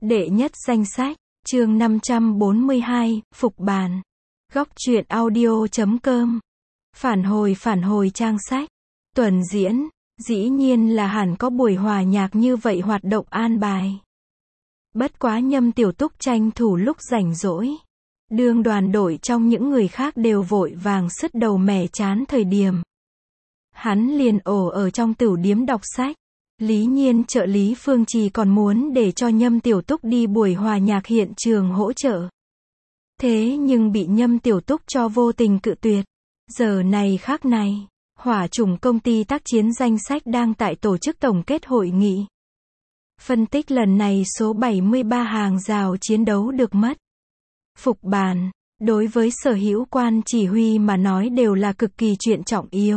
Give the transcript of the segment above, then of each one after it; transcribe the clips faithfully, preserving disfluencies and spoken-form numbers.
Đệ nhất danh sách, chương năm trăm bốn mươi hai, Phục bàn. Góc truyện audio chấm com. Phản hồi phản hồi trang sách. Tuần diễn, dĩ nhiên là hẳn có buổi hòa nhạc như vậy hoạt động an bài. Bất quá Nhâm Tiểu Túc tranh thủ lúc rảnh rỗi. Đương đoàn đội trong những người khác đều vội vàng sứt đầu mẻ chán thời điểm. Hắn liền ổ ở trong tửu điếm đọc sách. Lý nhiên trợ lý Phương Trì còn muốn để cho Nhâm Tiểu Túc đi buổi hòa nhạc hiện trường hỗ trợ. Thế nhưng bị Nhâm Tiểu Túc cho vô tình cự tuyệt. Giờ này khác này, hỏa chủng công ty tác chiến danh sách đang tại tổ chức tổng kết hội nghị. Phân tích lần này số bảy mươi ba hàng rào chiến đấu được mất. Phục bàn, đối với sở hữu quan chỉ huy mà nói đều là cực kỳ chuyện trọng yếu.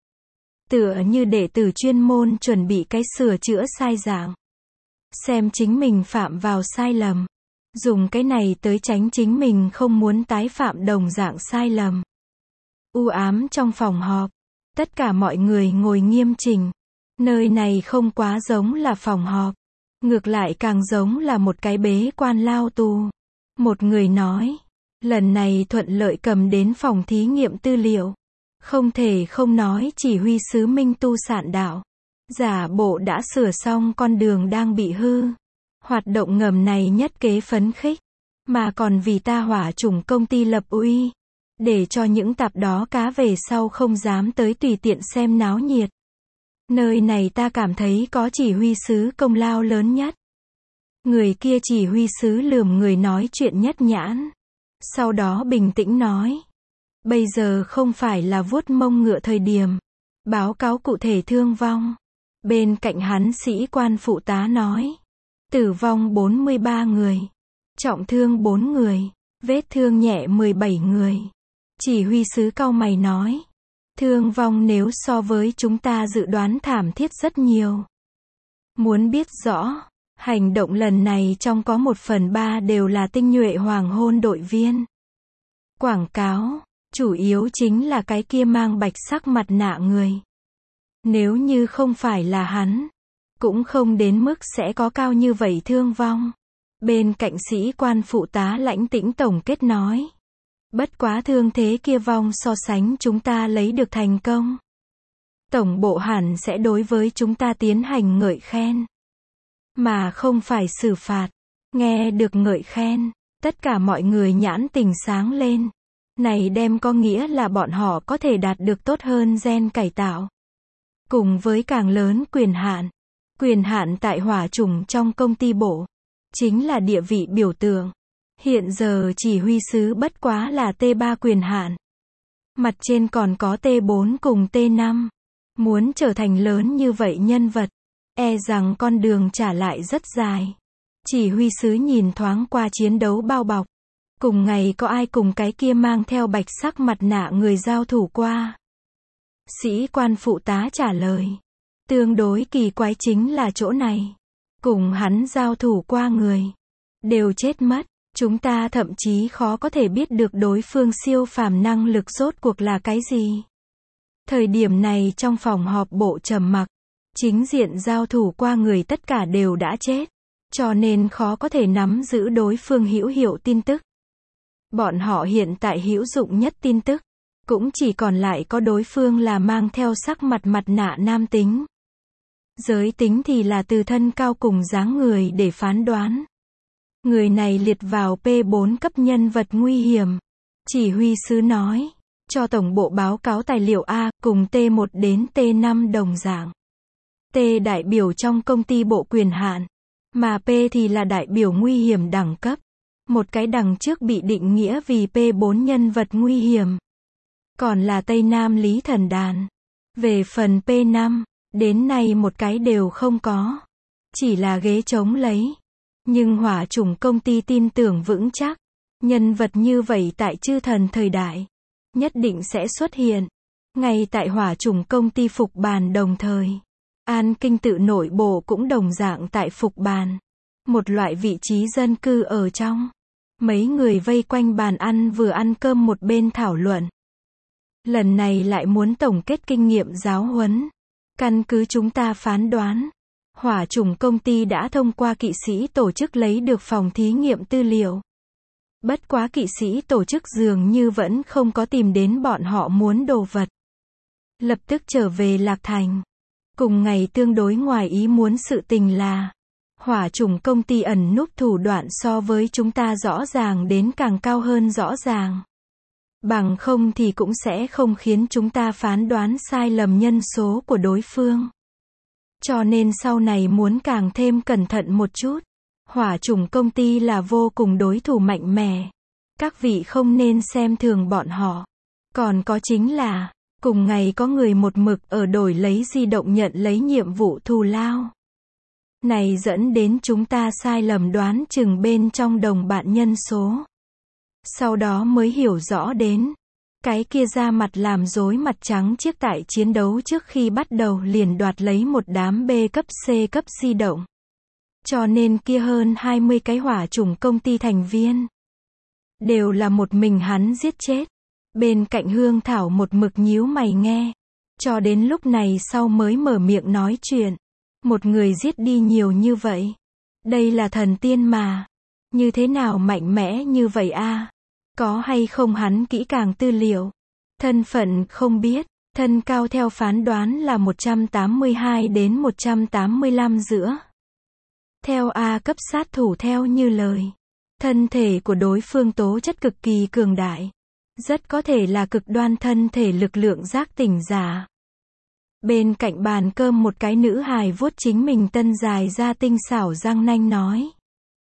Tựa như đệ tử chuyên môn chuẩn bị cái sửa chữa sai dạng. Xem chính mình phạm vào sai lầm. Dùng cái này tới tránh chính mình không muốn tái phạm đồng dạng sai lầm. U ám trong phòng họp. Tất cả mọi người ngồi nghiêm chỉnh. Nơi này không quá giống là phòng họp. Ngược lại càng giống là một cái bế quan lao tù. Một người nói. Lần này thuận lợi cầm đến phòng thí nghiệm tư liệu. Không thể không nói chỉ huy sứ Minh Tu sạn đạo. Giả bộ đã sửa xong con đường đang bị hư. Hoạt động ngầm này nhất kế phấn khích. Mà còn vì ta hỏa chủng công ty lập uy. Để cho những tạp đó cá về sau không dám tới tùy tiện xem náo nhiệt. Nơi này ta cảm thấy có chỉ huy sứ công lao lớn nhất. Người kia chỉ huy sứ lườm người nói chuyện nhất nhãn. Sau đó bình tĩnh nói. Bây giờ không phải là vuốt mông ngựa thời điểm. Báo cáo cụ thể thương vong. Bên cạnh hắn sĩ quan phụ tá nói. Tử vong bốn mươi ba người. Trọng thương bốn người. Vết thương nhẹ mười bảy người. Chỉ huy sứ cau mày nói. Thương vong nếu so với chúng ta dự đoán thảm thiết rất nhiều. Muốn biết rõ, hành động lần này trong có một phần ba đều là tinh nhuệ hoàng hôn đội viên. Quảng cáo, chủ yếu chính là cái kia mang bạch sắc mặt nạ người. Nếu như không phải là hắn, cũng không đến mức sẽ có cao như vậy thương vong. Bên cạnh sĩ quan phụ tá lãnh tĩnh tổng kết nói. Bất quá thương thế kia vong so sánh chúng ta lấy được thành công. Tổng bộ hẳn sẽ đối với chúng ta tiến hành ngợi khen. Mà không phải xử phạt. Nghe được ngợi khen, tất cả mọi người nhãn tình sáng lên. Này đem có nghĩa là bọn họ có thể đạt được tốt hơn gen cải tạo. Cùng với càng lớn quyền hạn. Quyền hạn tại hỏa chủng trong công ty bộ. Chính là địa vị biểu tượng. Hiện giờ chỉ huy sứ bất quá là T ba quyền hạn. Mặt trên còn có T bốn cùng T năm. Muốn trở thành lớn như vậy nhân vật. E rằng con đường trả lại rất dài. Chỉ huy sứ nhìn thoáng qua chiến đấu bao bọc. Cùng ngày có ai cùng cái kia mang theo bạch sắc mặt nạ người giao thủ qua? Sĩ quan phụ tá trả lời. Tương đối kỳ quái chính là chỗ này. Cùng hắn giao thủ qua người. Đều chết mất. Chúng ta thậm chí khó có thể biết được đối phương siêu phàm năng lực rốt cuộc là cái gì. Thời điểm này trong phòng họp bộ trầm mặc. Chính diện giao thủ qua người tất cả đều đã chết. Cho nên khó có thể nắm giữ đối phương hữu hiệu tin tức. Bọn họ hiện tại hữu dụng nhất tin tức. Cũng chỉ còn lại có đối phương là mang theo sắc mặt mặt nạ nam tính. Giới tính thì là từ thân cao cùng dáng người để phán đoán. Người này liệt vào P bốn cấp nhân vật nguy hiểm. Chỉ huy sứ nói. Cho tổng bộ báo cáo tài liệu A cùng T một đến T năm đồng dạng. T đại biểu trong công ty bộ quyền hạn. Mà P thì là đại biểu nguy hiểm đẳng cấp. Một cái đằng trước bị định nghĩa vì P bốn nhân vật nguy hiểm. Còn là Tây Nam Lý Thần Đàn. Về phần P năm, đến nay một cái đều không có. Chỉ là ghế trống lấy. Nhưng hỏa chủng công ty tin tưởng vững chắc. Nhân vật như vậy tại chư thần thời đại. Nhất định sẽ xuất hiện. Ngay tại hỏa chủng công ty phục bàn đồng thời. An kinh tự nội bộ cũng đồng dạng tại phục bàn. Một loại vị trí dân cư ở trong. Mấy người vây quanh bàn ăn vừa ăn cơm một bên thảo luận. Lần này lại muốn tổng kết kinh nghiệm giáo huấn. Căn cứ chúng ta phán đoán. Hỏa chủng công ty đã thông qua kỵ sĩ tổ chức lấy được phòng thí nghiệm tư liệu. Bất quá kỵ sĩ tổ chức dường như vẫn không có tìm đến bọn họ muốn đồ vật. Lập tức trở về Lạc Thành. Cùng ngày tương đối ngoài ý muốn sự tình là, hỏa chủng công ty ẩn núp thủ đoạn so với chúng ta rõ ràng đến càng cao hơn rõ ràng. Bằng không thì cũng sẽ không khiến chúng ta phán đoán sai lầm nhân số của đối phương. Cho nên sau này muốn càng thêm cẩn thận một chút. Hỏa chủng công ty là vô cùng đối thủ mạnh mẽ. Các vị không nên xem thường bọn họ. Còn có chính là, cùng ngày có người một mực ở đổi lấy di động nhận lấy nhiệm vụ thù lao. Này dẫn đến chúng ta sai lầm đoán chừng bên trong đồng bạn nhân số. Sau đó mới hiểu rõ đến, cái kia ra mặt làm rối mặt trắng chiếc tại chiến đấu trước khi bắt đầu liền đoạt lấy một đám B cấp C cấp di động. Cho nên kia hơn hai mươi cái hỏa chủng công ty thành viên, đều là một mình hắn giết chết. Bên cạnh Hương Thảo một mực nhíu mày nghe. Cho đến lúc này sau mới mở miệng nói chuyện. Một người giết đi nhiều như vậy. Đây là thần tiên mà. Như thế nào mạnh mẽ như vậy a? Có hay không hắn kỹ càng tư liệu? Thân phận không biết. Thân cao theo phán đoán là một trăm tám mươi hai đến một trăm tám mươi lăm giữa. Theo A cấp sát thủ theo như lời. Thân thể của đối phương tố chất cực kỳ cường đại. Rất có thể là cực đoan thân thể lực lượng giác tỉnh giả. Bên cạnh bàn cơm một cái nữ hài vuốt chính mình tân dài ra tinh xảo răng nanh nói.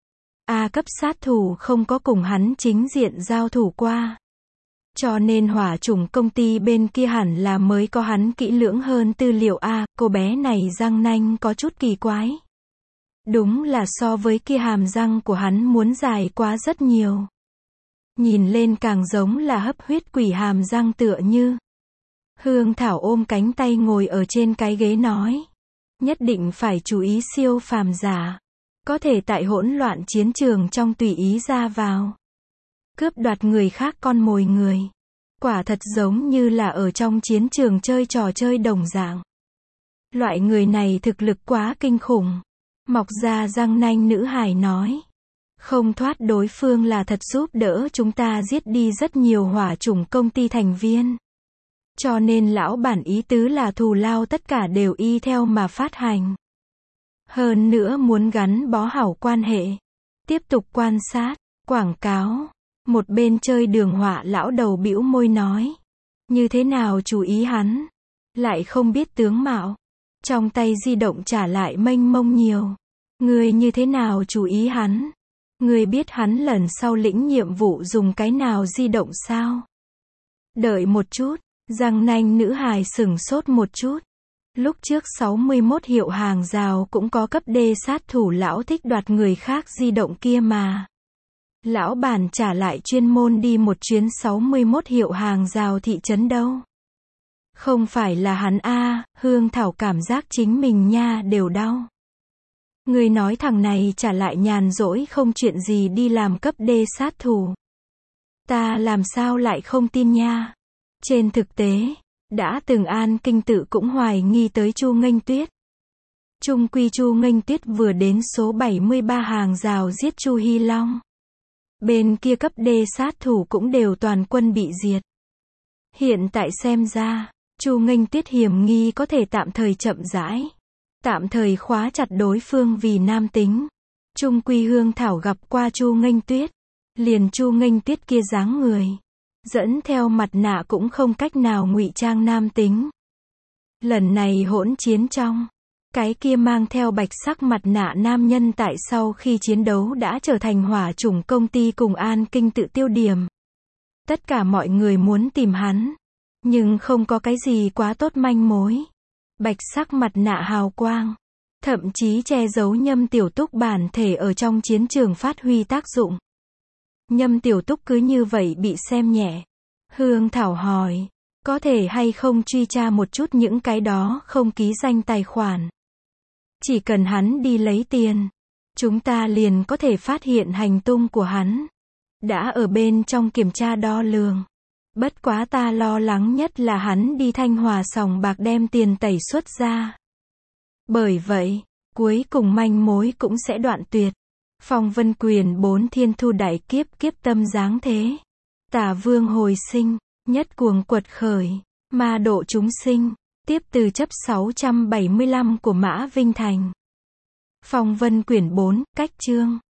A cấp sát thủ không có cùng hắn chính diện giao thủ qua. Cho nên hỏa chủng công ty bên kia hẳn là mới có hắn kỹ lưỡng hơn tư liệu A. Cô bé này răng nanh có chút kỳ quái. Đúng là so với kia hàm răng của hắn muốn dài quá rất nhiều. Nhìn lên càng giống là hấp huyết quỷ hàm răng tựa như. Hương Thảo ôm cánh tay ngồi ở trên cái ghế nói. Nhất định phải chú ý siêu phàm giả. Có thể tại hỗn loạn chiến trường trong tùy ý ra vào. Cướp đoạt người khác con mồi người. Quả thật giống như là ở trong chiến trường chơi trò chơi đồng dạng. Loại người này thực lực quá kinh khủng. Mọc ra răng nanh nữ hài nói. Không thoát đối phương là thật giúp đỡ chúng ta giết đi rất nhiều hỏa chủng công ty thành viên. Cho nên lão bản ý tứ là thù lao tất cả đều y theo mà phát hành. Hơn nữa muốn gắn bó hảo quan hệ. Tiếp tục quan sát, quảng cáo. Một bên chơi đường họa lão đầu bĩu môi nói. Như thế nào chú ý hắn? Lại không biết tướng mạo. Trong tay di động trả lại mênh mông nhiều. Người như thế nào chú ý hắn? Người biết hắn lần sau lĩnh nhiệm vụ dùng cái nào di động sao? Đợi một chút, răng nanh nữ hài sửng sốt một chút. Lúc trước sáu mươi mốt hiệu hàng rào cũng có cấp D sát thủ lão thích đoạt người khác di động kia mà. Lão bản trả lại chuyên môn đi một chuyến sáu mươi mốt hiệu hàng rào thị trấn đâu. Không phải là hắn a. Hương Thảo cảm giác chính mình nha đều đau. Người nói thằng này trả lại nhàn rỗi không chuyện gì đi làm cấp D sát thủ. Ta làm sao lại không tin nha. Trên thực tế, đã từng An Kinh Tự cũng hoài nghi tới Chu Nghênh Tuyết. Trung quy Chu Nghênh Tuyết vừa đến số bảy mươi ba hàng rào giết Chu Hy Long. Bên kia cấp D sát thủ cũng đều toàn quân bị diệt. Hiện tại xem ra, Chu Nghênh Tuyết hiểm nghi có thể tạm thời chậm rãi. Tạm thời khóa chặt đối phương vì nam tính. Trung quy Hương Thảo gặp qua Chu Nghênh Tuyết. Liền Chu Nghênh Tuyết kia dáng người. Dẫn theo mặt nạ cũng không cách nào ngụy trang nam tính. Lần này hỗn chiến trong. Cái kia mang theo bạch sắc mặt nạ nam nhân tại sau khi chiến đấu đã trở thành hỏa chủng công ty cùng An Kinh Tự tiêu điểm. Tất cả mọi người muốn tìm hắn. Nhưng không có cái gì quá tốt manh mối. Bạch sắc mặt nạ hào quang. Thậm chí che giấu Nhâm Tiểu Túc bản thể ở trong chiến trường phát huy tác dụng. Nhâm Tiểu Túc cứ như vậy bị xem nhẹ. Hương Thảo hỏi. Có thể hay không truy tra một chút những cái đó không ký danh tài khoản. Chỉ cần hắn đi lấy tiền. Chúng ta liền có thể phát hiện hành tung của hắn. Đã ở bên trong kiểm tra đo lường. Bất quá ta lo lắng nhất là hắn đi Thanh Hòa sòng bạc đem tiền tẩy xuất ra. Bởi vậy, Cuối cùng manh mối cũng sẽ đoạn tuyệt. Phong vân quyền bốn thiên thu đại kiếp, kiếp tâm giáng thế. Tả vương hồi sinh, nhất cuồng quật khởi, ma độ chúng sinh. Tiếp từ chấp sáu trăm bảy mươi lăm của Mã Vinh Thành. Phong vân quyển bốn, cách chương.